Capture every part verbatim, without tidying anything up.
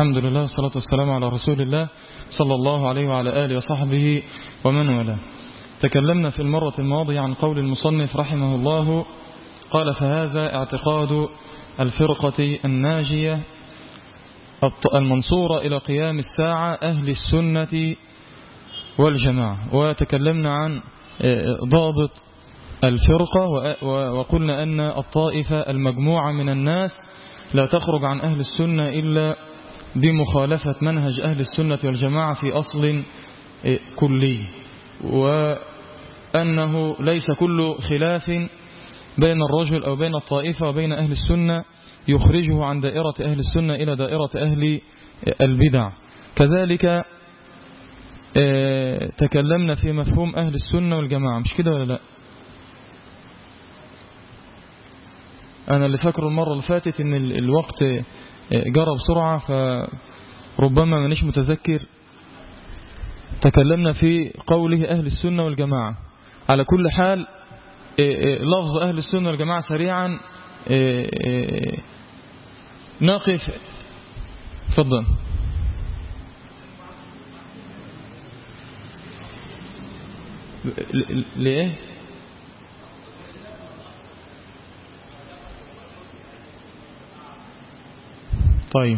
الحمد لله والصلاة والسلام على رسول الله صلى الله عليه وعلى آله وصحبه ومن والاه. تكلمنا في المرة الماضية عن قول المصنف رحمه الله قال: فهذا اعتقاد الفرقة الناجية المنصورة إلى قيام الساعة أهل السنة والجماعة. وتكلمنا عن ضابط الفرقة وقلنا أن الطائفة المجموعة من الناس لا تخرج عن أهل السنة إلا بمخالفة منهج أهل السنة والجماعة في أصل كلي، وأنه ليس كل خلاف بين الرجل أو بين الطائفة وبين أهل السنة يخرجه عن دائرة أهل السنة إلى دائرة أهل البدع. كذلك تكلمنا في مفهوم أهل السنة والجماعة، مش كده ولا لا؟ أنا اللي فاكره المرة اللي فاتت إن الوقت جرى بسرعة فربما مانيش متذكر. تكلمنا في قوله أهل السنة والجماعة. على كل حال لفظ أهل السنة والجماعة سريعا نقف. تفضل. ليه؟ طيب،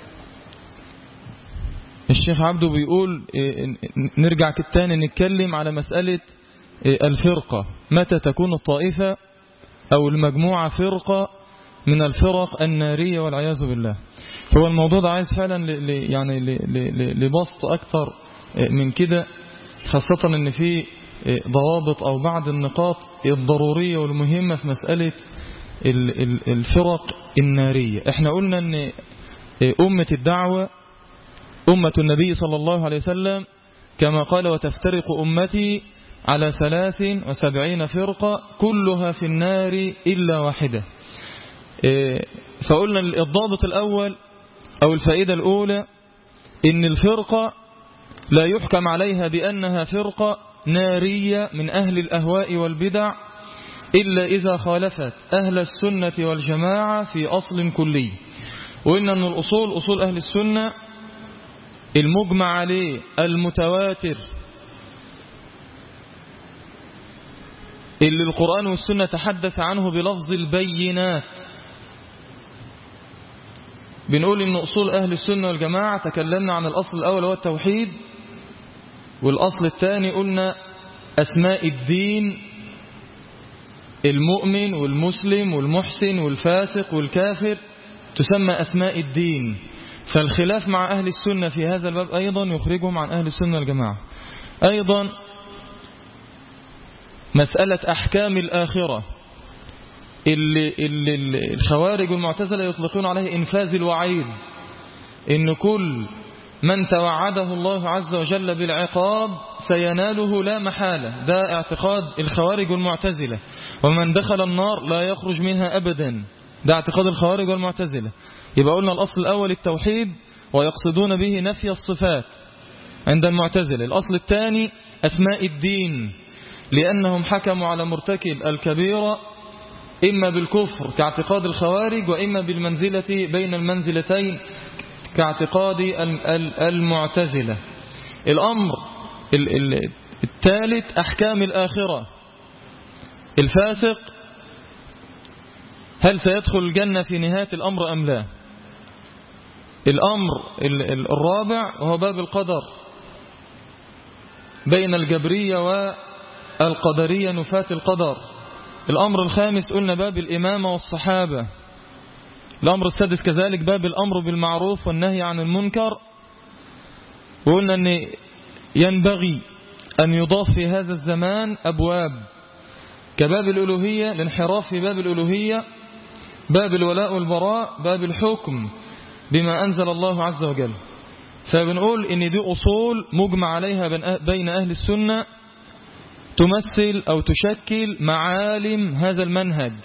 الشيخ عبده بيقول نرجع كالتاني نتكلم على مسألة الفرقة، متى تكون الطائفة أو المجموعة فرقة من الفرق النارية والعياذ بالله. هو الموضوع ده عايز فعلا يعني لبسط أكثر من كده، خاصة أن في ضوابط أو بعض النقاط الضرورية والمهمة في مسألة الفرق النارية. احنا قلنا أن أمة الدعوة أمة النبي صلى الله عليه وسلم كما قال: وتفترق أمتي على ثلاث وسبعين فرقة كلها في النار إلا واحدة. فقلنا الضابط الأول أو الفائدة الأولى إن الفرقة لا يحكم عليها بأنها فرقة نارية من أهل الأهواء والبدع إلا إذا خالفت أهل السنة والجماعة في أصل كلي. وإن أن الأصول أصول أهل السنة المجمع عليه المتواتر اللي القرآن والسنة تحدث عنه بلفظ البينات. بنقول إن أصول أهل السنة والجماعة تكلمنا عن الأصل الأول هو التوحيد، والأصل الثاني قلنا أسماء الدين، المؤمن والمسلم والمحسن والفاسق والكافر تسمى أسماء الدين. فالخلاف مع أهل السنة في هذا الباب أيضا يخرجهم عن أهل السنة والجماعة. أيضا مسألة أحكام الآخرة اللي, اللي الخوارج والمعتزلة يطلقون عليه إنفاذ الوعيد، إن كل من توعده الله عز وجل بالعقاب سيناله لا محالة. ده اعتقاد الخوارج والمعتزلة. ومن دخل النار لا يخرج منها أبدا، ده اعتقاد الخوارج والمعتزلة. يبقى قلنا الأصل الأول التوحيد ويقصدون به نفي الصفات عند المعتزلة. الأصل الثاني أسماء الدين، لأنهم حكموا على مرتكب الكبيرة إما بالكفر كاعتقاد الخوارج وإما بالمنزلة بين المنزلتين كاعتقاد المعتزلة. الأمر الثالث أحكام الآخرة. الفاسق هل سيدخل الجنة في نهاية الأمر أم لا؟ الأمر الرابع وهو باب القدر بين الجبرية والقدرية نفاة القدر. الأمر الخامس قلنا باب الإمامة والصحابة. الأمر السادس كذلك باب الأمر بالمعروف والنهي عن المنكر. وقلنا أن ينبغي أن يضاف في هذا الزمان أبواب كباب الألوهية، الانحراف في باب الألوهية، باب الولاء والبراء، باب الحكم بما أنزل الله عز وجل. فبنقول إن دي أصول مجمع عليها بين أهل السنة تمثل أو تشكل معالم هذا المنهج.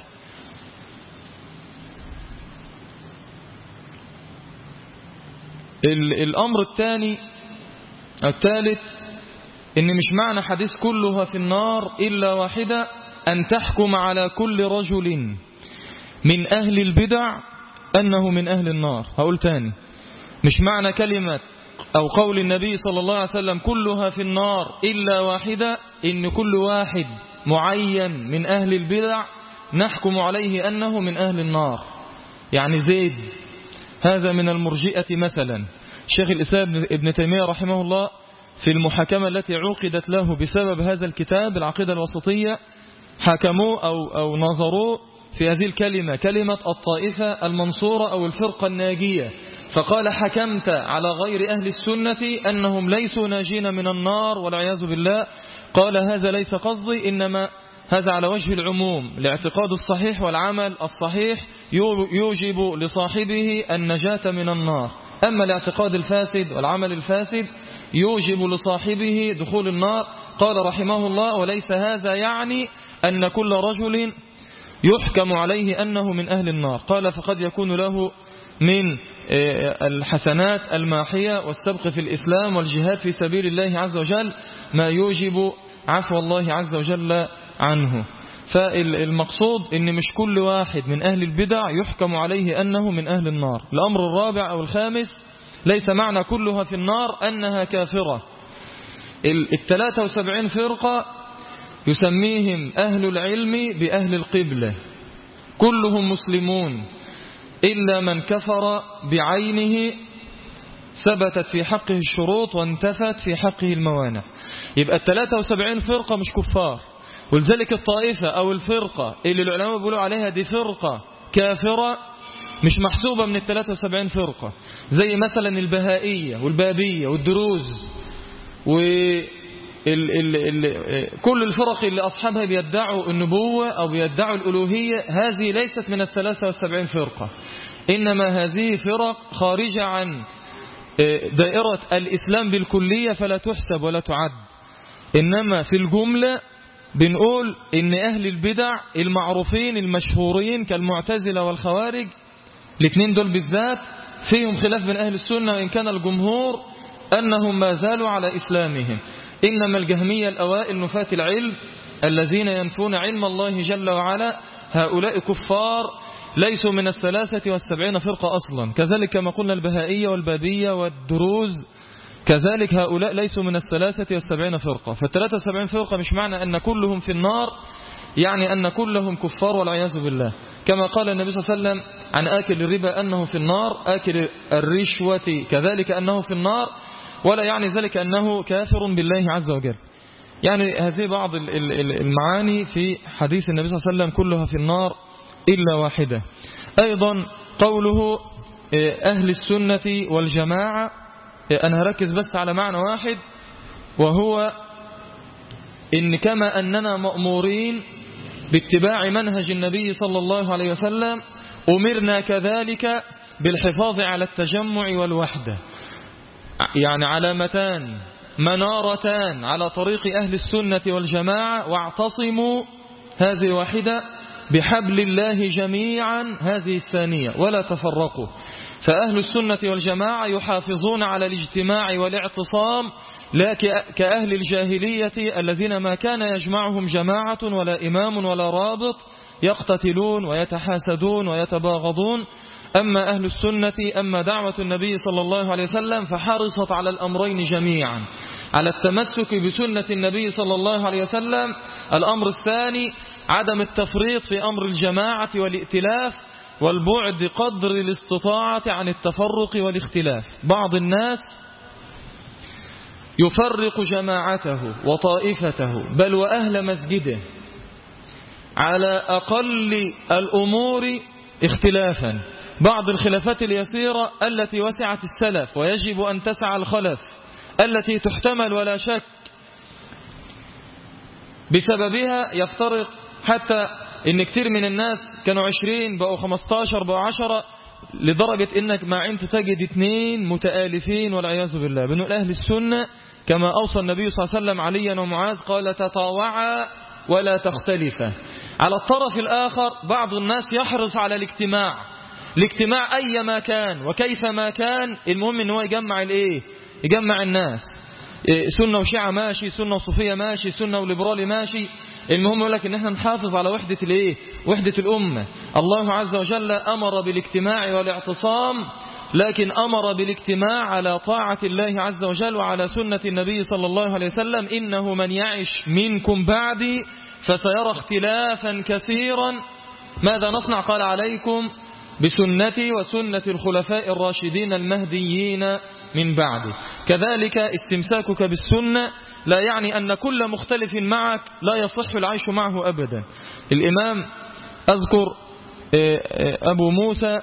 الأمر الثاني الثالث إن مش معنى حديث كلها في النار إلا واحدة أن تحكم على كل رجل من أهل البدع أنه من أهل النار. هقول تاني، مش معنى كلمة أو قول النبي صلى الله عليه وسلم كلها في النار إلا واحدة إن كل واحد معين من أهل البدع نحكم عليه أنه من أهل النار. يعني زيد هذا من المرجئة مثلا. شيخ الإسلام ابن تيمية رحمه الله في المحاكمة التي عقدت له بسبب هذا الكتاب العقيدة الوسطية حكموا أو, أو نظروا في هذه الكلمة كلمة الطائفة المنصورة أو الفرقة الناجية، فقال حكمت على غير أهل السنة أنهم ليسوا ناجين من النار والعياذ بالله. قال هذا ليس قصدي، إنما هذا على وجه العموم. الاعتقاد الصحيح والعمل الصحيح يوجب لصاحبه النجاة من النار، أما الاعتقاد الفاسد والعمل الفاسد يوجب لصاحبه دخول النار. قال رحمه الله وليس هذا يعني أن كل رجل يحكم عليه أنه من أهل النار. قال فقد يكون له من الحسنات الماحية والسبق في الإسلام والجهاد في سبيل الله عز وجل ما يوجب عفو الله عز وجل عنه. فالمقصود ان مش كل واحد من أهل البدع يحكم عليه أنه من أهل النار. الأمر الرابع أو الخامس ليس معنى كلها في النار أنها كافرة. الثلاثة وسبعين فرقة يسميهم أهل العلم بأهل القبلة، كلهم مسلمون إلا من كفر بعينه ثبتت في حقه الشروط وانتفت في حقه الموانع. يبقى الثلاثة وسبعين فرقة مش كفار، ولذلك الطائفة أو الفرقة اللي العلماء بيقولوا عليها دي فرقة كافرة مش محسوبة من الثلاثة وسبعين فرقة، زي مثلا البهائية والبابية والدروز وكل الفرق اللي أصحابها بيدعوا النبوة أو بيدعوا الألوهية. هذه ليست من الثلاثة وسبعين فرقة، إنما هذه فرق خارجة عن دائرة الإسلام بالكلية فلا تحسب ولا تعد. إنما في الجملة بنقول إن أهل البدع المعروفين المشهورين كالمعتزلة والخوارج الاثنين دول بالذات فيهم خلاف بين أهل السنة، وإن كان الجمهور أنهم ما زالوا على إسلامهم. إنما الجهمية الأوائل نفاة العلم الذين ينفون علم الله جل وعلا هؤلاء كفار ليسوا من الثلاثة والسبعين فرقة أصلا. كذلك كما قلنا البهائية والبابية والدروز كذلك هؤلاء ليسوا من الثلاثة والسبعين فرقة. فالثلاثة والسبعين فرقة مش معنى أن كلهم في النار يعني أن كلهم كفار والعياذ بالله، كما قال النبي صلى الله عليه وسلم عن آكل الربا أنه في النار، آكل الرشوة كذلك أنه في النار، ولا يعني ذلك أنه كافر بالله عز وجل. يعني هذه بعض المعاني في حديث النبي صلى الله عليه وسلم كلها في النار إلا واحدة. أيضا قوله أهل السنة والجماعة، أنا هركز بس على معنى واحد، وهو إن كما أننا مأمورين باتباع منهج النبي صلى الله عليه وسلم أمرنا كذلك بالحفاظ على التجمع والوحدة، يعني علامتان منارتان على طريق أهل السنة والجماعة، واعتصموا هذه واحدة بحبل الله جميعا هذه الثانية ولا تفرقوا. فأهل السنة والجماعة يحافظون على الاجتماع والاعتصام لا كأهل الجاهلية الذين ما كان يجمعهم جماعة ولا إمام ولا رابط، يقتتلون ويتحاسدون ويتباغضون. أما أهل السنة أما دعوة النبي صلى الله عليه وسلم فحرصت على الأمرين جميعا، على التمسك بسنة النبي صلى الله عليه وسلم. الأمر الثاني عدم التفريط في أمر الجماعة والائتلاف، والبعد قدر الاستطاعة عن التفرق والاختلاف. بعض الناس يفرق جماعته وطائفته بل وأهل مسجده على أقل الأمور اختلافا، بعض الخلافات اليسيرة التي وسعت السلف ويجب أن تسع الخلف، التي تحتمل ولا شك بسببها يفترق، حتى إن كتير من الناس كانوا عشرين بقوا خمستاشر بقوا عشرة، لدرجة إنك مع أنت تجد اثنين متآلفين والعياذ بالله. بنقول أهل السنة كما أوصى النبي صلى الله عليه وسلم عليا ومعاذ قال تطاوعا ولا تختلفا. على الطرف الآخر بعض الناس يحرص على الاجتماع، الاجتماع أي ما كان وكيف ما كان، المهم إنه يجمع الإيه؟ يجمع الناس، سنة وشيعة ماشي، سنة وصوفية ماشي، سنة وليبرالي ماشي، المهم يقول لك إن احنا نحافظ على وحدة الإيه؟ وحدة الأمة. الله عز وجل أمر بالاجتماع والاعتصام لكن أمر بالاجتماع على طاعة الله عز وجل وعلى سنة النبي صلى الله عليه وسلم. إنه من يعش منكم بعدي فسيرى اختلافا كثيرا، ماذا نصنع؟ قال عليكم بسنتي وسنة الخلفاء الراشدين المهديين من بعدي. كذلك استمساكك بالسنة لا يعني أن كل مختلف معك لا يصح العيش معه أبدا. الإمام أذكر أبو موسى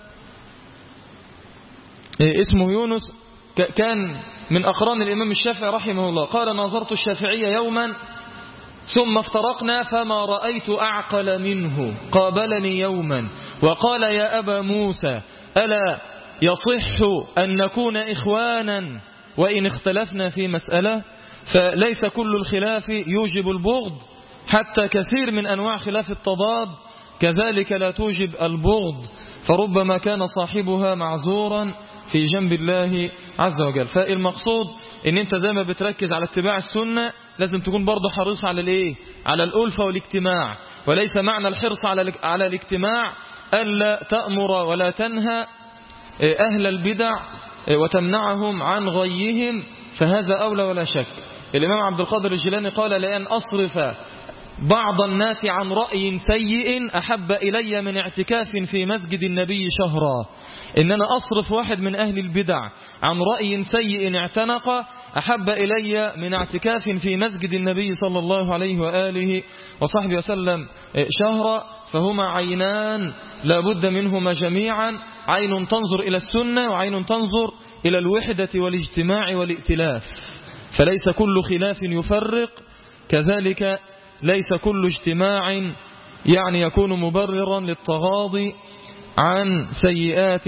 اسمه يونس كان من أقران الإمام الشافعي رحمه الله، قال ناظرت الشافعي يوما ثم افترقنا فما رأيت أعقل منه، قابلني يوما وقال يا أبا موسى ألا يصح أن نكون إخوانا وإن اختلفنا في مسألة؟ فليس كل الخلاف يوجب البغض، حتى كثير من أنواع خلاف التضاد كذلك لا توجب البغض، فربما كان صاحبها معذورا في جنب الله عز وجل. فالمقصود ان انت زي ما بتركز على اتباع السنة لازم تكون برضه حريص على الايه؟ على الألفة والاجتماع. وليس معنى الحرص على على الاجتماع ألا تأمر ولا تنهى أهل البدع وتمنعهم عن غيهم، فهذا أولى ولا شك. الإمام عبد القادر الجيلاني قال لأن أصرف بعض الناس عن رأي سيء أحب إلي من اعتكاف في مسجد النبي شهرا. إن أنا أصرف واحد من أهل البدع عن رأي سيء اعتنق أحب إلي من اعتكاف في مسجد النبي صلى الله عليه وآله وصحبه وسلم شهرا. فهما عينان لا بد منهما جميعا، عين تنظر إلى السنة وعين تنظر إلى الوحدة والاجتماع والائتلاف. فليس كل خلاف يفرق، كذلك ليس كل اجتماع يعني يكون مبررا للتغاضي عن سيئات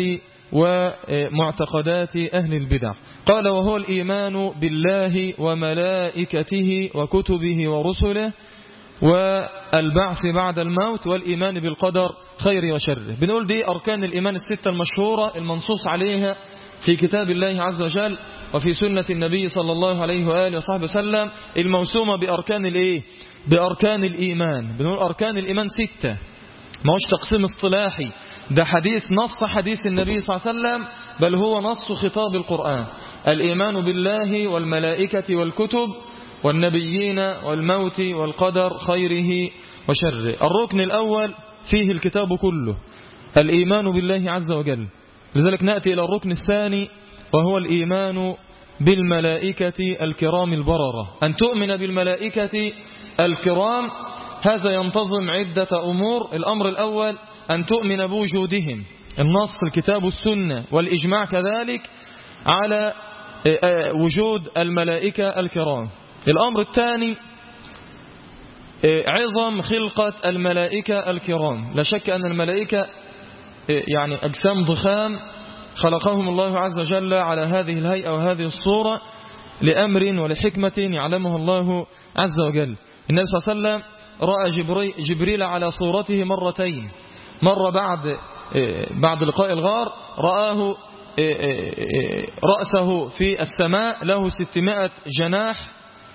ومعتقدات أهل البدع. قال وهو الإيمان بالله وملائكته وكتبه ورسله والبعث بعد الموت والإيمان بالقدر خير وشره. بنقول دي أركان الإيمان الستة المشهورة المنصوص عليها في كتاب الله عز وجل وفي سنة النبي صلى الله عليه وآله وصحبه وسلم، الموسومة بأركان الإيه؟ بأركان الإيمان. بنقول أركان الإيمان ستة، ما هوش تقسيم اصطلاحي، ده حديث نص حديث النبي صلى الله عليه وسلم، بل هو نص خطاب القرآن. الإيمان بالله والملائكة والكتب والنبيين والموت والقدر خيره وشره. الركن الأول فيه الكتاب كله، الإيمان بالله عز وجل. لذلك نأتي إلى الركن الثاني وهو الإيمان بالملائكة الكرام البررة. أن تؤمن بالملائكة الكرام هذا ينتظم عدة أمور. الأمر الأول أن تؤمن بوجودهم، النص الكتاب السنة والإجماع كذلك على وجود الملائكة الكرام. الأمر الثاني عظم خلقة الملائكة الكرام. لا شك أن الملائكة يعني أجسام ضخام خلقهم الله عز وجل على هذه الهيئة وهذه الصورة لأمر ولحكمة يعلمها الله عز وجل. النبي صلى الله عليه وسلم رأى جبريل على صورته مرتين، مرة بعد بعد لقاء الغار رآه رأسه في السماء له ستمائة جناح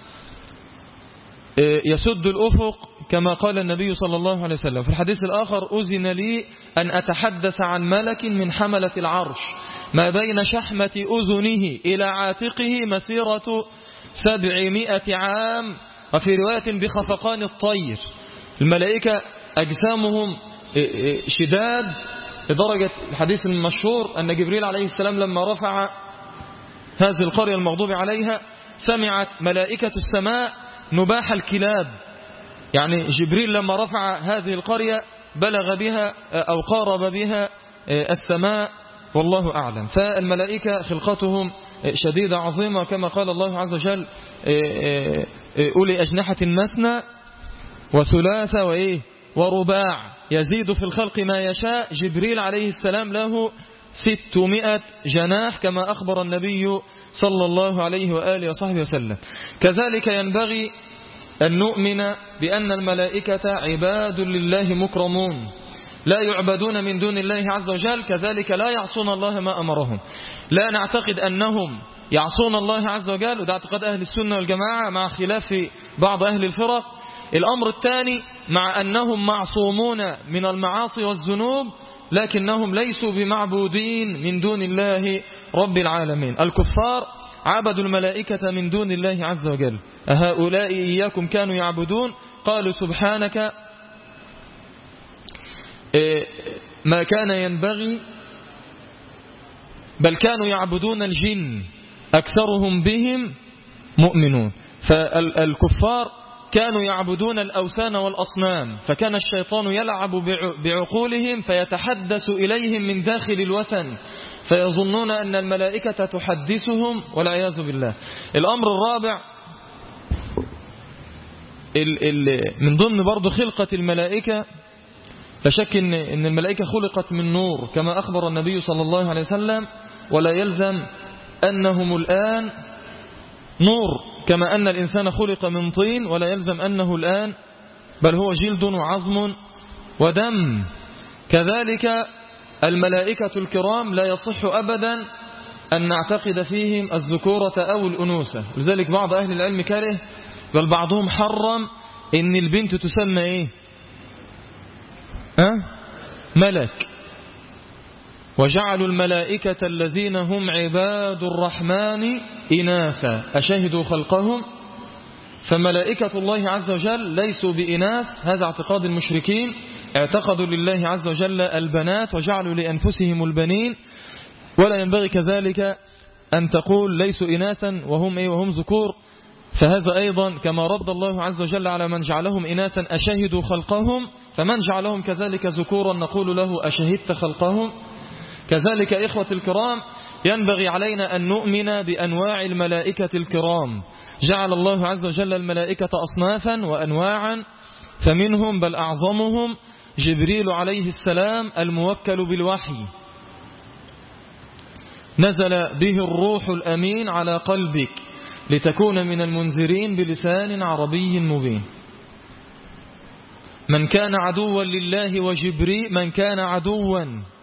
يسد الأفق كما قال النبي صلى الله عليه وسلم. في الحديث الآخر أذن لي أن أتحدث عن ملك من حملة العرش ما بين شحمة أذنه إلى عاتقه مسيرة سبعمائة عام، وفي رواية بخفقان الطير. الملائكة أجسامهم شداد لدرجة الحديث المشهور أن جبريل عليه السلام لما رفع هذه القرية المغضوب عليها سمعت ملائكة السماء نباح الكلاب. يعني جبريل لما رفع هذه القرية بلغ بها أو قارب بها السماء والله أعلم. فالملائكة خلقتهم شديدة عظيمة كما قال الله عز وجل أولي أجنحة مثنى وثلاثة وإيه ورباع يزيد في الخلق ما يشاء. جبريل عليه السلام له ستمائة جناح كما أخبر النبي صلى الله عليه وآله وصحبه وسلم. كذلك ينبغي أن نؤمن بأن الملائكة عباد لله مكرمون لا يعبدون من دون الله عز وجل، كذلك لا يعصون الله ما أمرهم. لا نعتقد أنهم يعصون الله عز وجل، وده اعتقاد أهل السنة والجماعة مع خلاف بعض أهل الفرق. الأمر الثاني مع أنهم معصومون من المعاصي والذنوب، لكنهم ليسوا بمعبودين من دون الله رب العالمين. الكفار عبدوا الملائكة من دون الله عز وجل. أهؤلاء إياكم كانوا يعبدون؟ قالوا سبحانك ما كان ينبغي، بل كانوا يعبدون الجن أكثرهم بهم مؤمنون. فالكفار كانوا يعبدون الأوثان والأصنام، فكان الشيطان يلعب بعقولهم فيتحدث إليهم من داخل الوثن فيظنون أن الملائكة تحدثهم والعياذ بالله. الأمر الرابع من ضمن برضو خلقة الملائكة، لا شك إن الملائكة خلقت من نور كما أخبر النبي صلى الله عليه وسلم، ولا يلزم أنهم الآن نور كما أن الإنسان خلق من طين، ولا يلزم أنه الآن بل هو جلد وعظم ودم. كذلك الملائكة الكرام لا يصح أبدا أن نعتقد فيهم الذكورة أو الأنوثة، لذلك بعض أهل العلم كره، بل بعضهم حرم إن البنت تسمى إيه؟ أه؟ ملك. وجعلوا الملائكة الذين هم عباد الرحمن إناثا أشهدوا خلقهم. فملائكة الله عز وجل ليسوا بإناث، هذا اعتقاد المشركين، اعتقدوا لله عز وجل البنات وجعلوا لأنفسهم البنين، ولا ينبغي كذلك أن تقول ليسوا إناثا وهم إيه وهم ذكور، فهذا أيضا كما رد الله عز وجل على من جعلهم إناثا أشهدوا خلقهم، فمن جعلهم كذلك ذكورا نقول له أشهدت خلقهم. كذلك إخوة الكرام ينبغي علينا أن نؤمن بأنواع الملائكة الكرام. جعل الله عز وجل الملائكة أصنافا وأنواعا، فمنهم بل أعظمهم جبريل عليه السلام الموكل بالوحي، نزل به الروح الأمين على قلبك لتكون من المنذرين بلسان عربي مبين. من كان عدوا لله وجبريل، من كان عدوا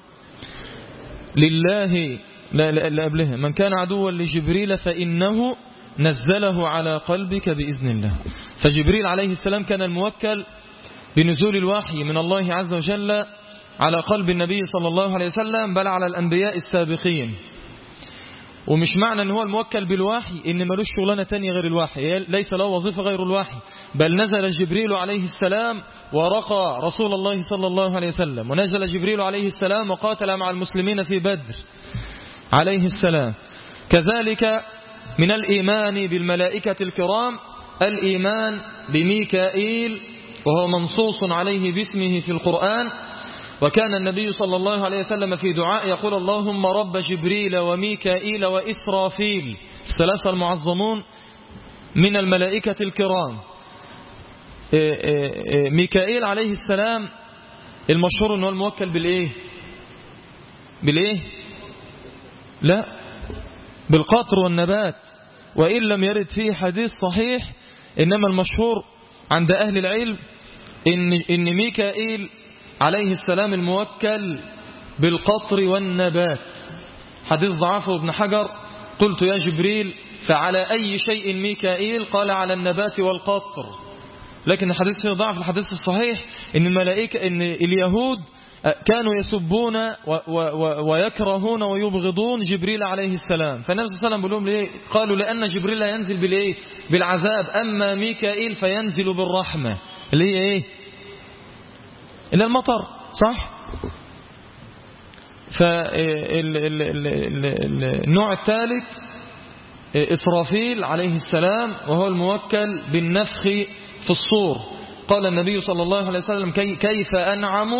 لله لا لا قبلها من كان عدوا لجبريل فإنه نزله على قلبك بإذن الله. فجبريل عليه السلام كان الموكل بنزول الوحي من الله عز وجل على قلب النبي صلى الله عليه وسلم، بل على الأنبياء السابقين. ومش معنى ان هو الموكل بالوحي ان ملوش شغلانه تانية غير الوحي، ليس له وظيفه غير الوحي، بل نزل جبريل عليه السلام ورقى رسول الله صلى الله عليه وسلم، ونزل جبريل عليه السلام وقاتل مع المسلمين في بدر عليه السلام. كذلك من الإيمان بالملائكة الكرام الإيمان بميكائيل، وهو منصوص عليه باسمه في القرآن. وكان النبي صلى الله عليه وسلم في دعاء يقول اللهم رب جبريل وميكائيل وإسرافيل، الثلاثة المعظمون من الملائكة الكرام. ميكائيل عليه السلام المشهور أنه الموكل بالإيه؟ بالإيه؟ لا، بالقطر والنبات، وإن لم يرد فيه حديث صحيح، إنما المشهور عند أهل العلم إن, إن ميكائيل عليه السلام الموكل بالقطر والنبات. حديث ضعفه ابن حجر، قلت يا جبريل فعلى أي شيء ميكائيل؟ قال على النبات والقطر. لكن الحديث فيه ضعف. الحديث الصحيح إن الملائكة إن اليهود كانوا يسبون ويكرهون ويبغضون جبريل عليه السلام، فالنبي صلى الله عليه وسلم بيقول لهم ليه؟ قالوا لأن جبريل ينزل بالإيه؟ بالعذاب، أما ميكائيل فينزل بالرحمة اللي هي إيه؟ إلى المطر، صح؟ فالنوع الثالث إسرافيل عليه السلام، وهو الموكل بالنفخ في الصور. قال النبي صلى الله عليه وسلم كيف أنعم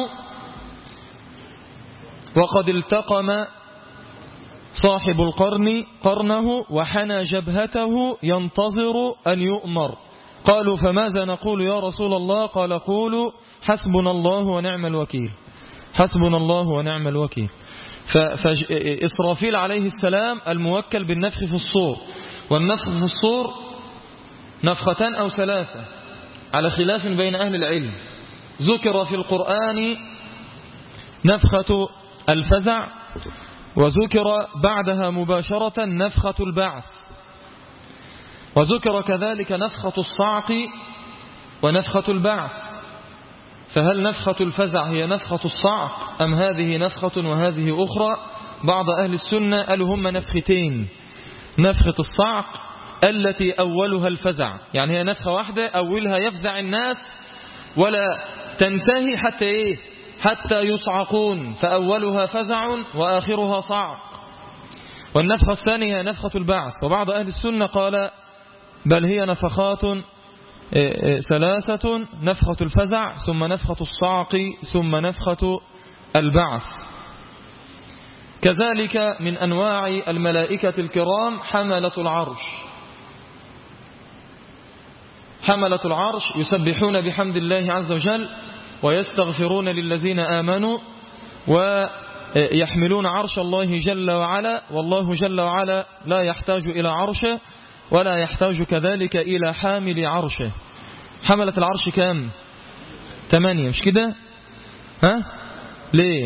وقد التقم صاحب القرن قرنه وحنى جبهته ينتظر أن يؤمر. قالوا فماذا نقول يا رسول الله؟ قال قولوا حسبنا الله ونعم الوكيل، حسبنا الله ونعم الوكيل. فإسرافيل عليه السلام الموكل بالنفخ في الصور، والنفخ في الصور نفختان أو ثلاثة على خلاف بين أهل العلم. ذكر في القرآن نفخة الفزع، وذكر بعدها مباشرة نفخة البعث، وذكر كذلك نفخة الصعق ونفخة البعث. فهل نفخة الفزع هي نفخة الصعق أم هذه نفخة وهذه أخرى؟ بعض أهل السنة قالوا هم نفختين، نفخة الصعق التي أولها الفزع، يعني هي نفخة واحدة أولها يفزع الناس ولا تنتهي حتى إيه؟ حتى يصعقون، فأولها فزع وآخرها صعق. والنفخة الثانية نفخة البعث. وبعض أهل السنة قال بل هي نفخات ثلاثة، نفخة الفزع ثم نفخة الصعق ثم نفخة البعث. كذلك من أنواع الملائكة الكرام حملة العرش. حملة العرش يسبحون بحمد الله عز وجل ويستغفرون للذين آمنوا ويحملون عرش الله جل وعلا، والله جل وعلا لا يحتاج إلى عرشه ولا يحتاج كذلك إلى حامل عرشه. حملة العرش كام؟ ثمانية، مش كده؟ ها؟ ليه؟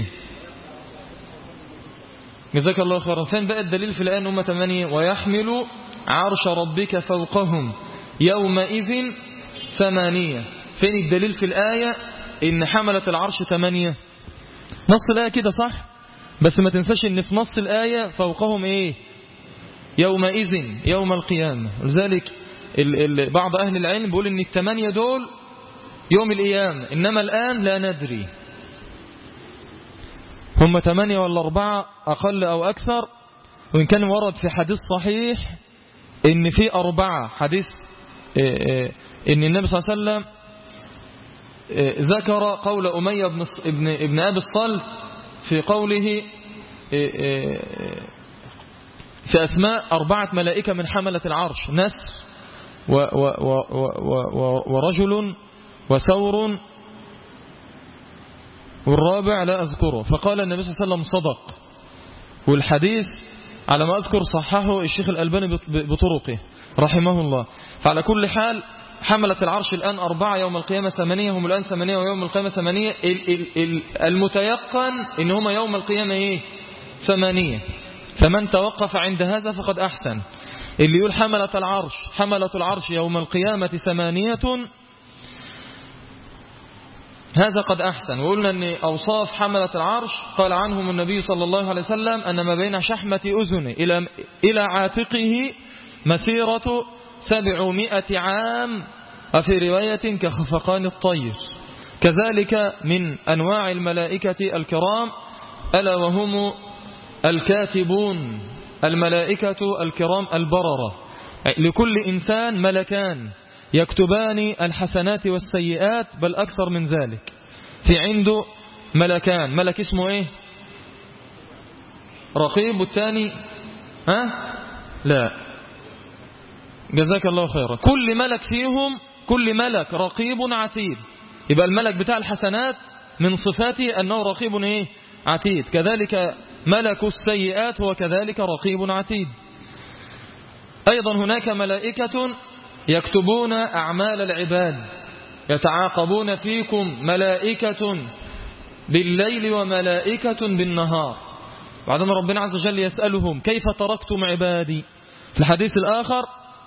جزاك الله خيرا. فين بقى الدليل في الآن هم ثمانية؟ ويحمل عرش ربك فوقهم يومئذ ثمانية. فين الدليل في الآية إن حملة العرش ثمانية؟ نص الآية كده صح، بس ما تنساش إن في نص الآية فوقهم إيه؟ يومئذ، يوم القيامة. لذلك ال ال بعض أهل العلم بيقول إن الثمانية دول يوم القيامة، إنما الآن لا ندري هم ثمانية ولا أربعة أقل أو أكثر. وإن كان ورد في حديث صحيح إن في أربعة، حديث إن النبي صلى الله عليه وسلم ذكر قول أمية بن ابن ابن أبي الصلت في قوله في أسماء أربعة ملائكة من حملة العرش، نسر ورجل وثور والرابع لا أذكره. فقال النبي صلى الله عليه وسلم صدق، والحديث على ما أذكر صححه الشيخ الألباني بطرقه رحمه الله. فعلى كل حال حملة العرش الآن أربعة، يوم القيامة ثمانية، هم الآن ثمانية ويوم القيامة ثمانية. المتيقن إن هم يوم القيامة إيه؟ ثمانية. فمن توقف عند هذا فقد أحسن. اللي يقول حملة العرش حملة العرش يوم القيامة ثمانية هذا قد أحسن. وقلنا أن أوصاف حملة العرش قال عنهم النبي صلى الله عليه وسلم أن ما بين شحمة أذنه إلى إلى عاتقه مسيرة سبعمائة عام، وفي رواية كخفقان الطير. كذلك من أنواع الملائكة الكرام ألا وهم الكاتبون، الملائكة الكرام البررة. لكل إنسان ملكان يكتبان الحسنات والسيئات، بل أكثر من ذلك. في عنده ملكان، ملك اسمه إيه؟ رقيب، والثاني ها؟ لا، جزاك الله خيرا. كل ملك فيهم، كل ملك رقيب عتيد. يبقى الملك بتاع الحسنات من صفاته أنه رقيب إيه؟ عتيد. كذلك ملك السيئات هو كذلك رقيب عتيد. أيضا هناك ملائكة يكتبون أعمال العباد، يتعاقبون فيكم ملائكة بالليل وملائكة بالنهار. بعدما ربنا عز وجل يسألهم كيف تركتم عبادي، في الحديث الآخر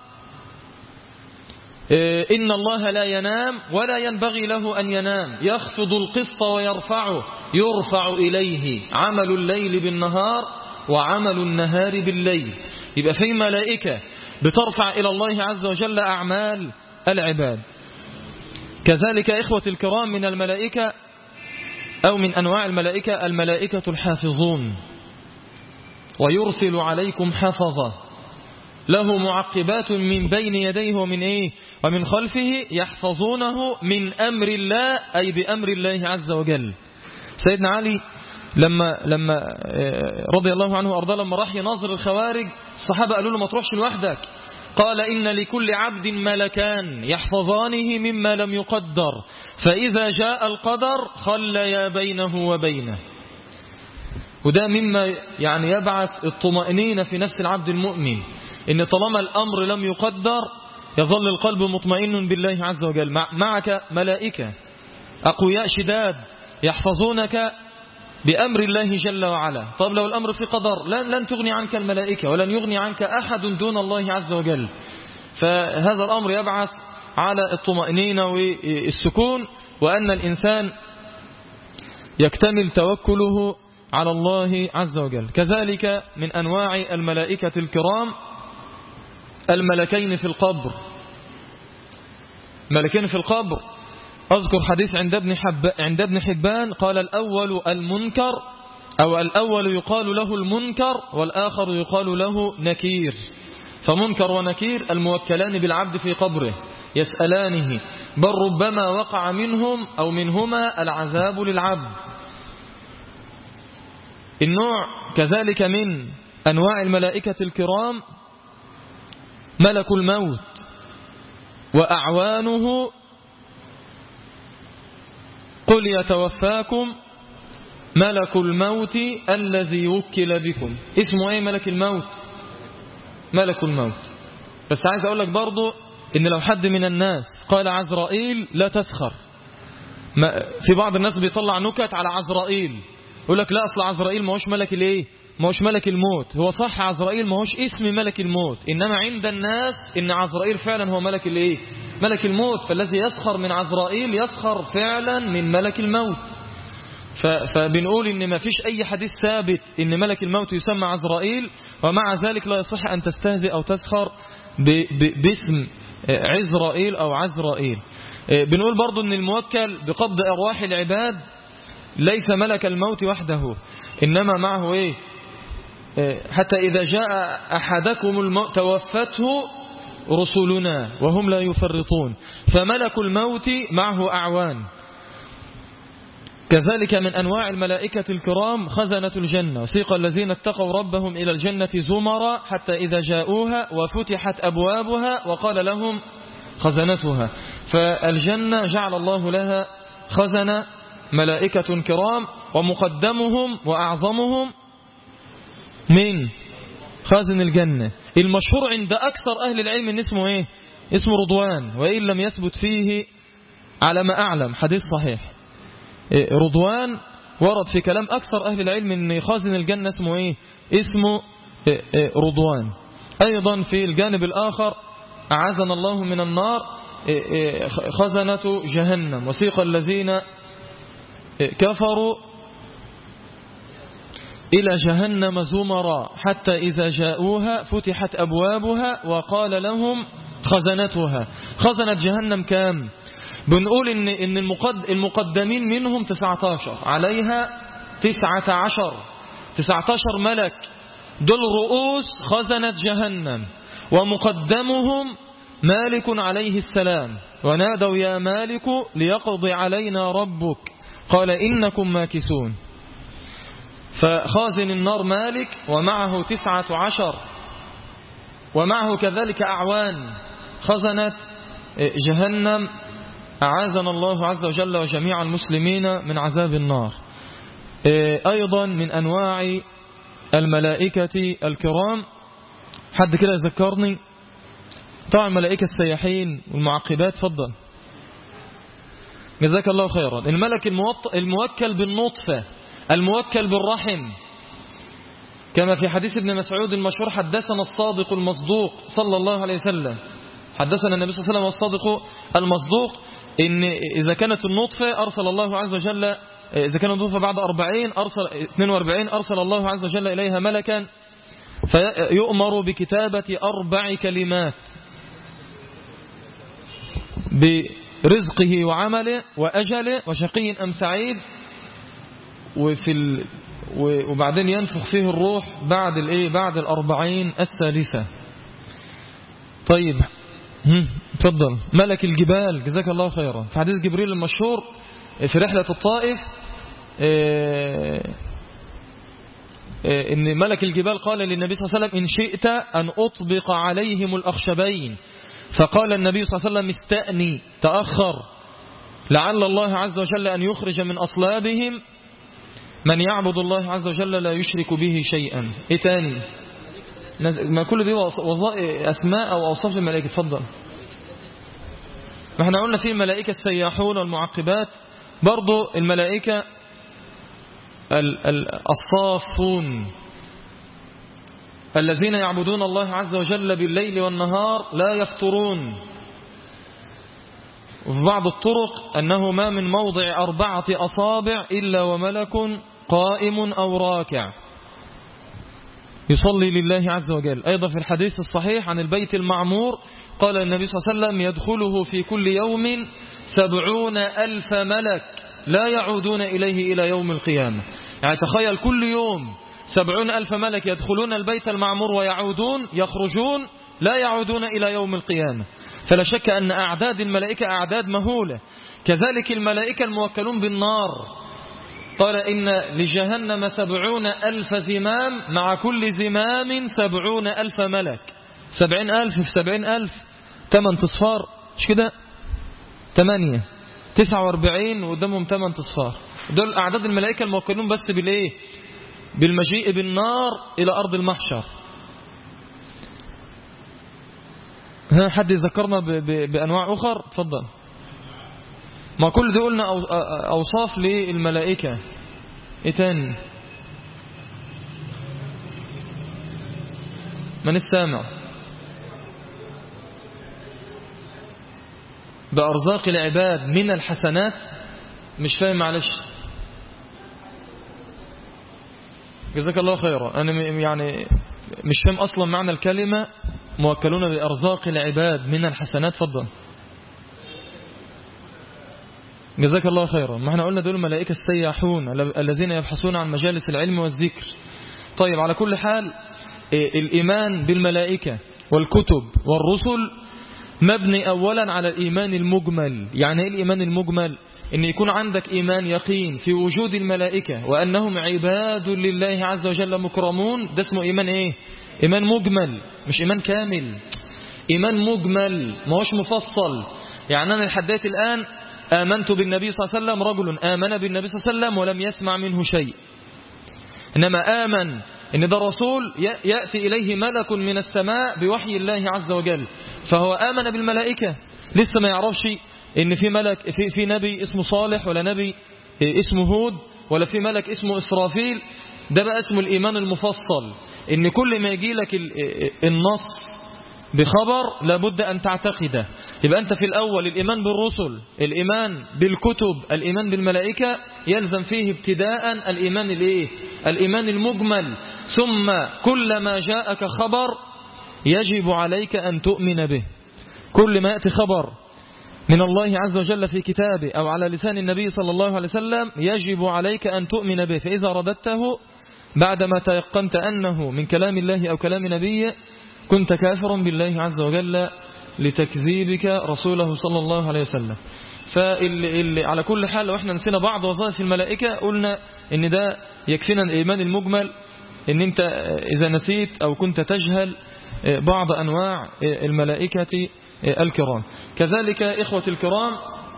إن الله لا ينام ولا ينبغي له أن ينام، يخفض القسط ويرفعه، يرفع إليه عمل الليل بالنهار وعمل النهار بالليل. يبقى في ملائكة بترفع إلى الله عز وجل أعمال العباد. كذلك إخوة الكرام من الملائكة أو من أنواع الملائكة الملائكة الحافظون، ويرسل عليكم حفظة له معقبات من بين يديه ومن إيه ومن خلفه يحفظونه من أمر الله، أي بأمر الله عز وجل. سيدنا علي لما لما رضي الله عنه وأرضاه لما راح يناظر الخوارج، الصحابة قالوا له ما تروحش لوحدك، قال إن لكل عبد ملكان يحفظانه مما لم يقدر، فإذا جاء القدر خليا بينه وبينه. وده مما يعني يبعث الطمأنينة في نفس العبد المؤمن، إن طالما الأمر لم يقدر يظل القلب مطمئن بالله عز وجل. معك ملائكة أقوياء شداد يحفظونك بأمر الله جل وعلا. طب لو الأمر في قدر لن, لن تغني عنك الملائكة ولن يغني عنك أحد دون الله عز وجل. فهذا الأمر يبعث على الطمأنينة والسكون، وأن الإنسان يكتمل توكله على الله عز وجل. كذلك من أنواع الملائكة الكرام الملكين في القبر. ملكين في القبر، أذكر حديث عند ابن, حب عند ابن حبان قال الأول المنكر، أو الأول يقال له المنكر والآخر يقال له نكير. فمنكر ونكير الموكلان بالعبد في قبره يسألانه، بل ربما وقع منهم أو منهما العذاب للعبد. النوع كذلك من أنواع الملائكة الكرام ملك الموت وأعوانه، قل يتوفاكم ملك الموت الذي وكل بكم. اسمه ايه ملك الموت؟ ملك الموت. بس عايز اقول لك برضو ان لو حد من الناس قال عزرائيل لا تسخر. في بعض الناس بيطلع نكت على عزرائيل، يقول لك لا اصل عزرائيل ما هوش ملك الايه، ما هوش ملك الموت. هو صح عزرائيل ما هوش اسم ملك الموت، انما عند الناس ان عزرائيل فعلا هو ملك الايه، ملك الموت. فالذي يسخر من عزرائيل يسخر فعلا من ملك الموت. فبنقول ان ما فيش اي حديث ثابت ان ملك الموت يسمى عزرائيل، ومع ذلك لا يصح ان تستهزئ او تسخر باسم عزرائيل او عزرائيل. بنقول برضو ان الموكل بقبض ارواح العباد ليس ملك الموت وحده، انما معه ايه، حتى اذا جاء احدكم الموت توفته رسلنا وهم لا يفرطون. فملك الموت معه اعوان. كذلك من أنواع الملائكة الكرام خزنة الجنة، وسيق الذين اتقوا ربهم إلى الجنة زمرا حتى إذا جاءوها وفتحت أبوابها وقال لهم خزنتها. فالجنة جعل الله لها خزنة ملائكة كرام، ومقدمهم وأعظمهم من خازن الجنة المشهور عند أكثر أهل العلم إن اسمه إيه؟ اسمه رضوان، وإن لم يثبت فيه على ما أعلم حديث صحيح. رضوان ورد في كلام أكثر أهل العلم أن خازن الجنة اسمه إيه؟ اسمه رضوان. أيضا في الجانب الآخر أعاذنا الله من النار خزنة جهنم، وسيق الذين كفروا إلى جهنم زمرا حتى إذا جاءوها فتحت أبوابها وقال لهم خزنتها. خزنة جهنم كام؟ بنقول إن إن المقدمين منهم تسعة عشر، عليها تسعة عشر تسعة عشر ملك، دول رؤوس خزنة جهنم، ومقدمهم مالك عليه السلام. ونادوا يا مالك ليقضي علينا ربك قال إنكم ماكثون. فخازن النار مالك ومعه تسعة عشر، ومعه كذلك أعوان خزنة جهنم. أعاذنا الله عز وجل وجميع المسلمين من عذاب النار. أيضا من أنواع الملائكة الكرام، حد كده يذكرني؟ طبعا ملائكة السياحين والمعقبات. فضل جزاك الله خيرا. الملك الموكل بالنطفة، الموكل بالرحم، كما في حديث ابن مسعود المشهور حدثنا الصادق المصدوق صلى الله عليه وسلم، حدثنا النبي صلى الله عليه وسلم الصادق المصدوق إن إذا كانت النطفة أرسل الله عز وجل، إذا كانت النطفة بعد أربعين أرسل اثنين وأربعين أرسل الله عز وجل إليها ملكا فيؤمر بكتابة أربع كلمات برزقه وعمله وأجله وشقي أم سعيد، وفي ال... وبعدين ينفخ فيه الروح بعد الإيه بعد الأربعين الثالثة. طيب تفضل. ملك الجبال جزاك الله خيرا. في حديث جبريل المشهور في رحلة الطائف إن ملك الجبال قال للنبي صلى الله عليه وسلم إن شئت أن أطبق عليهم الأخشبين، فقال النبي صلى الله عليه وسلم استأني تأخر لعل الله عز وجل أن يخرج من أصلابهم من يعبد الله عز وجل لا يشرك به شيئا. إيه تاني؟ ما كل دي أسماء أو أوصاف الملائكة. تفضل. ما احنا قلنا في الملائكة السياحون والمعقبات، برضو الملائكة الصافون الذين يعبدون الله عز وجل بالليل والنهار لا يفترون. وفي بعض الطرق أنه ما من موضع أربعة أصابع إلا وملك قائم أو راكع يصلي لله عز وجل. أيضا في الحديث الصحيح عن البيت المعمور قال النبي صلى الله عليه وسلم يدخله في كل يوم سبعون ألف ملك لا يعودون إليه إلى يوم القيامة. يعني تخيل كل يوم سبعون ألف ملك يدخلون البيت المعمور ويعودون يخرجون لا يعودون إلى يوم القيامة. فلا شك أن أعداد الملائكة أعداد مهولة. كذلك الملائكة الموكلون بالنار قال إن لجهنم سبعون ألف زمام مع كل زمام سبعون ألف ملك. سبعين ألف في سبعين ألف ثمان تصفار مش كده؟ ثمانية تسعة واربعين وقدامهم ثمان تصفار. دول أعداد الملائكة الموكلون بس بالإيه؟ بالمجيء بالنار إلى أرض المحشر. ها حد يذكرنا بأنواع أخر؟ تفضل. ما كل دي قلنا أوصاف للملائكة. إيه تاني؟ من السامع؟ بأرزاق العباد من الحسنات. مش فاهم معلش. جزاك الله خيرا. أنا يعني مش فاهم أصلا معنى الكلمة موكلون بأرزاق العباد من الحسنات. فضل. جزاك الله خيرا. ما احنا قلنا دول الملائكة السياحون الذين يبحثون عن مجالس العلم والذكر. طيب على كل حال الإيمان بالملائكة والكتب والرسل مبني أولا على الإيمان المجمل. يعني ايه الإيمان المجمل؟ إن يكون عندك إيمان يقين في وجود الملائكة وأنهم عباد لله عز وجل مكرمون. ده اسمه إيمان إيه؟ إيمان مجمل مش إيمان كامل. إيمان مجمل ما هوش مفصل. يعني أنا لحد الآن آمنت بالنبي صلى الله عليه وسلم، رجل آمن بالنبي صلى الله عليه وسلم ولم يسمع منه شيء، إنما آمن إن ده رسول يأتي إليه ملك من السماء بوحي الله عز وجل، فهو آمن بالملائكة لسه ما يعرفش إن في ملك في, في نبي اسمه صالح ولا نبي اسمه هود ولا في ملك اسمه إسرافيل. ده بقى اسمه الإيمان المفصل، إن كل ما يجي لك النص بخبر لابد أن تعتقده. يبقى أنت في الأول الإيمان بالرسل، الإيمان بالكتب، الإيمان بالملائكة، يلزم فيه ابتداء الإيمان الإيه؟ الإيمان المجمل. ثم كلما جاءك خبر يجب عليك أن تؤمن به. كل ما يأتي خبر من الله عز وجل في كتابه أو على لسان النبي صلى الله عليه وسلم يجب عليك أن تؤمن به. فإذا رددته بعدما تيقنت أنه من كلام الله أو كلام نبيه كنت كافرا بالله عز وجل لتكذيبك رسوله صلى الله عليه وسلم. فاللي على كل حال لو احنا نسينا بعض وظائف الملائكة قلنا ان ده يكفينا الإيمان المجمل، ان انت إذا نسيت أو كنت تجهل بعض أنواع الملائكة الكرام. كذلك إخوة الكرام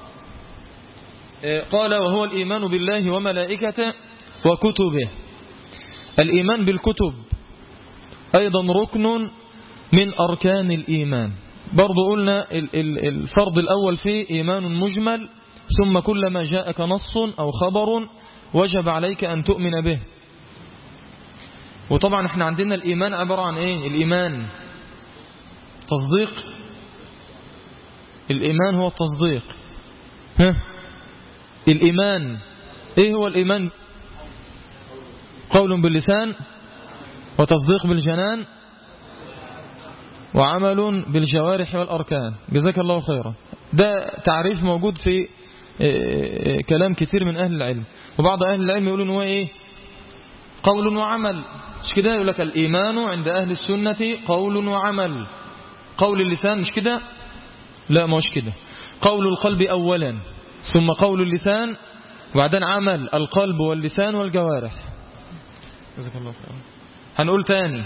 قال وهو الإيمان بالله وملائكته وكتبه. الإيمان بالكتب أيضا ركن من أركان الإيمان. برضو قلنا الفرض الأول فيه إيمان مجمل، ثم كلما جاءك نص أو خبر وجب عليك أن تؤمن به. وطبعا احنا عندنا الإيمان عبارة عن ايه؟ الإيمان تصديق. الإيمان هو التصديق. ها؟ الإيمان ايه هو الإيمان؟ قول باللسان وتصديق بالجنان وعمل بالجوارح والأركان. جزاك الله خيرا. ده تعريف موجود في كلام كتير من أهل العلم، وبعض أهل العلم يقولون هو إيه؟ قول وعمل. مش كده؟ يقول لك الإيمان عند أهل السنة قول وعمل. قول اللسان مش كده؟ لا مش كده. قول القلب أولا ثم قول اللسان وبعدين عمل القلب واللسان والجوارح. جزاك الله خيرا. هنقول تاني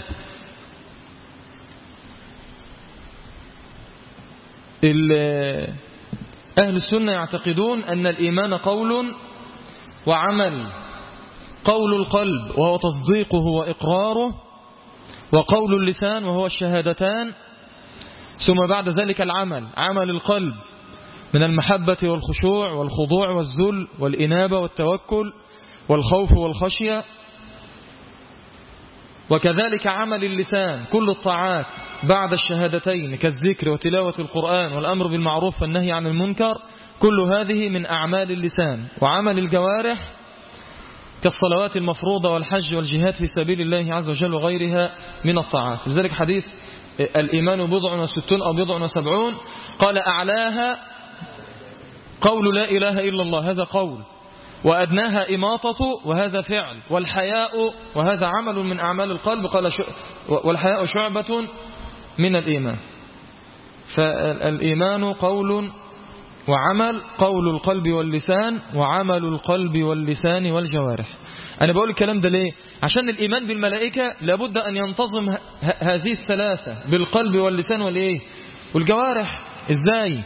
أهل السنة يعتقدون أن الإيمان قول وعمل. قول القلب وهو تصديقه وإقراره، وقول اللسان وهو الشهادتان، ثم بعد ذلك العمل، عمل القلب من المحبة والخشوع والخضوع والذل والإنابة والتوكل والخوف والخشية، وكذلك عمل اللسان كل الطاعات بعد الشهادتين كالذكر وتلاوة القرآن والأمر بالمعروف والنهي عن المنكر كل هذه من أعمال اللسان. وعمل الجوارح كالصلوات المفروضة والحج والجهاد في سبيل الله عز وجل وغيرها من الطاعات. لذلك حديث الإيمان بضع وستون أو بضع وسبعون، قال أعلاها قول لا إله إلا الله، هذا قول، وأدناها إماطة، وهذا فعل، والحياء وهذا عمل من أعمال القلب، قال والحياء شعبة من الإيمان. فالإيمان قول وعمل، قول القلب واللسان، وعمل القلب واللسان والجوارح. أنا بقول الكلام ده ليه؟ عشان الإيمان بالملائكة لابد أن ينتظم هذه الثلاثة بالقلب واللسان والإيه والجوارح. إزاي؟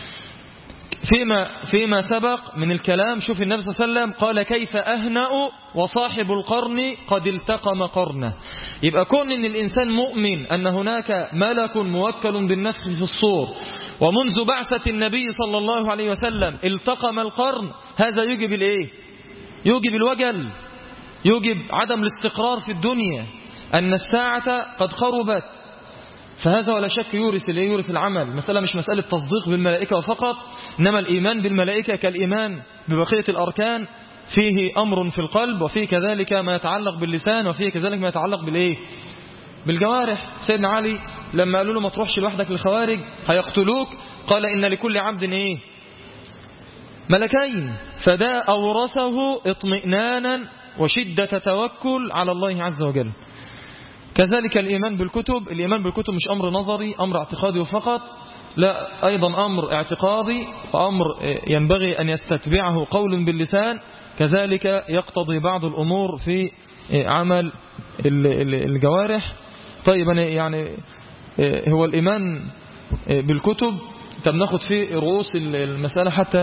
فيما, فيما سبق من الكلام، شوف النبي صلى الله عليه وسلم قال كيف أهنأ وصاحب القرن قد التقم قرنه. يبقى كون إن الإنسان مؤمن أن هناك ملك موكل بالنفخ في الصور، ومنذ بعثة النبي صلى الله عليه وسلم التقم القرن، هذا يجب الإيه؟ يجب الوجل، يجب عدم الاستقرار في الدنيا، أن الساعة قد قربت. فهذا ولا شك يورث اللي يورث العمل. مسألة مش مسألة تصديق بالملائكة فقط، إنما الإيمان بالملائكة كالإيمان ببقية الأركان، فيه أمر في القلب، وفيه كذلك ما يتعلق باللسان، وفيه كذلك ما يتعلق بالإيه؟ بالجوارح. سيدنا علي لما قالوا له ما تروحش لوحدك للخوارج هيقتلوك، قال إن لكل عبد إيه؟ ملكين. فده أورثه اطمئنانا وشدة توكل على الله عز وجل. كذلك الإيمان بالكتب، الإيمان بالكتب مش أمر نظري، أمر اعتقادي فقط، لا، أيضا أمر اعتقادي، وأمر ينبغي أن يستتبعه قول باللسان، كذلك يقتضي بعض الأمور في عمل الجوارح. طيب أنا يعني هو الإيمان بالكتب تبناخد فيه رؤوس المسألة حتى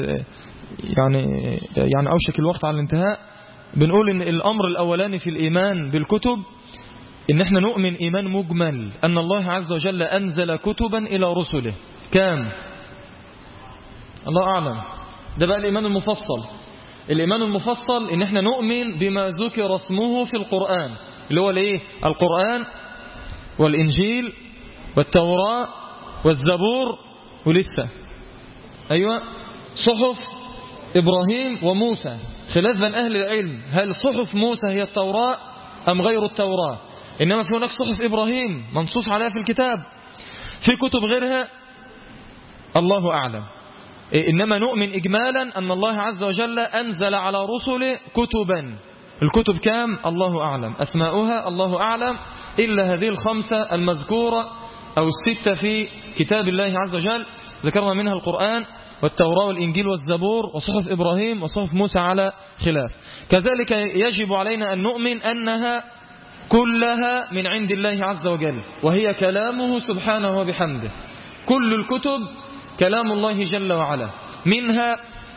يعني يعني أوشك الوقت على الانتهاء. بنقول إن الأمر الأولاني في الإيمان بالكتب إن احنا نؤمن إيمان مجمل أن الله عز وجل أنزل كتبا إلى رسله. كام؟ الله أعلم. ده بقى الإيمان المفصل. الإيمان المفصل إن احنا نؤمن بما ذكر اسمه في القرآن، اللي هو الايه؟ القرآن والإنجيل والتوراة والزبور، ولسه أيوة صحف إبراهيم وموسى. خلاف بين أهل العلم هل صحف موسى هي التوراة أم غير التوراة، إنما في هناك صحف إبراهيم منصوص عليها في الكتاب، في كتب غيرها الله أعلم. إنما نؤمن إجمالا أن الله عز وجل أنزل على رسله كتبا. الكتب كام؟ الله أعلم، أسماؤها الله أعلم، إلا هذه الخمسة المذكورة أو الستة في كتاب الله عز وجل، ذكرنا منها القرآن والتوراة والإنجيل والزبور وصحف إبراهيم وصحف موسى على خلاف. كذلك يجب علينا أن نؤمن أنها كلها من عند الله عز وجل، وهي كلامه سبحانه وبحمده. كل الكتب كلام الله جل وعلا، منها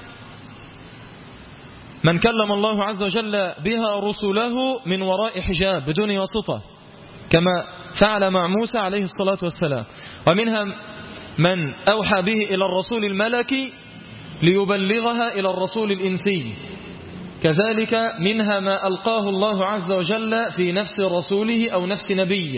من كلم الله عز وجل بها رسله من وراء حجاب بدون واسطة كما فعل مع موسى عليه الصلاة والسلام، ومنها من أوحى به إلى الرسول الملكي ليبلغها إلى الرسول الإنسي، كذلك منها ما ألقاه الله عز وجل في نفس رسوله أو نفس نبيه،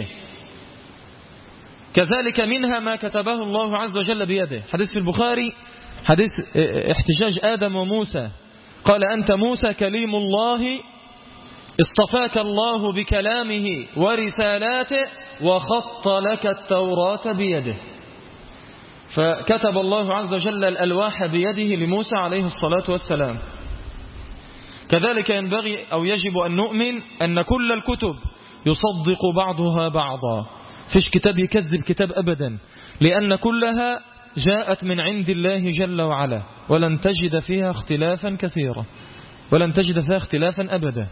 كذلك منها ما كتبه الله عز وجل بيده. حديث في البخاري، حديث احتجاج آدم وموسى، قال أنت موسى كليم الله اصطفاك الله بكلامه ورسالاته وخط لك التوراة بيده. فكتب الله عز وجل الألواح بيده لموسى عليه الصلاة والسلام. كذلك ينبغي أو يجب أن نؤمن أن كل الكتب يصدق بعضها بعضا، فيش كتاب يكذب كتاب أبدا، لأن كلها جاءت من عند الله جل وعلا، ولن تجد فيها اختلافا كثيرا، ولن تجد فيها اختلافا أبدا.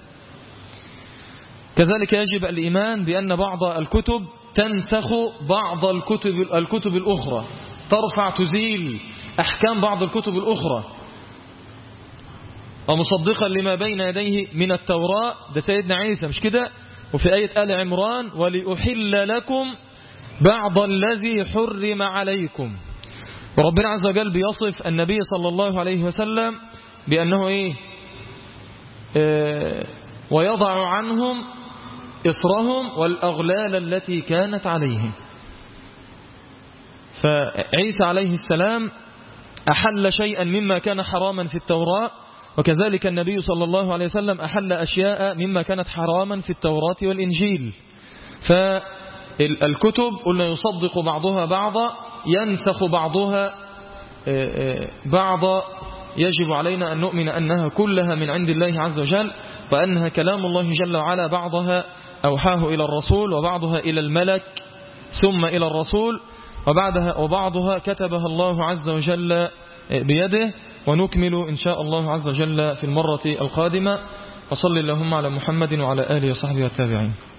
كذلك يجب الإيمان بأن بعض الكتب تنسخ بعض الكتب, الكتب الأخرى، ترفع تزيل أحكام بعض الكتب الأخرى، ومصدقا لما بين يديه من التوراة. ده سيدنا عيسى مش كده؟ وفي آية آل عمران ولأحل لكم بعض الذي حرم عليكم. وربنا عز وجل بيصف النبي صلى الله عليه وسلم بأنه إيه؟ آه ويضع عنهم إصرهم والأغلال التي كانت عليهم. فعيسى عليه السلام أحل شيئا مما كان حراما في التوراة، وكذلك النبي صلى الله عليه وسلم أحل أشياء مما كانت حراما في التوراة والإنجيل. فالكتب قلنا يصدق بعضها بعضا، ينسخ بعضها بعضا. يجب علينا أن نؤمن أنها كلها من عند الله عز وجل، وأنها كلام الله جل وعلا، بعضها أوحاه إلى الرسول، وبعضها إلى الملك ثم إلى الرسول، وبعدها وبعضها كتبها الله عز وجل بيده. ونكمل إن شاء الله عز وجل في المرة القادمة. وصل اللهم على محمد وعلى آله وصحبه والتابعين.